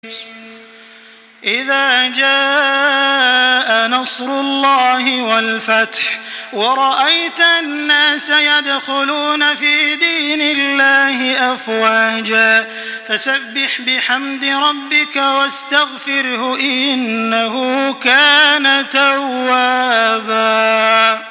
إذا جاء نصر الله والفتح ورأيت الناس يدخلون في دين الله أفواجا فسبح بحمد ربك واستغفره إنه كان توابا.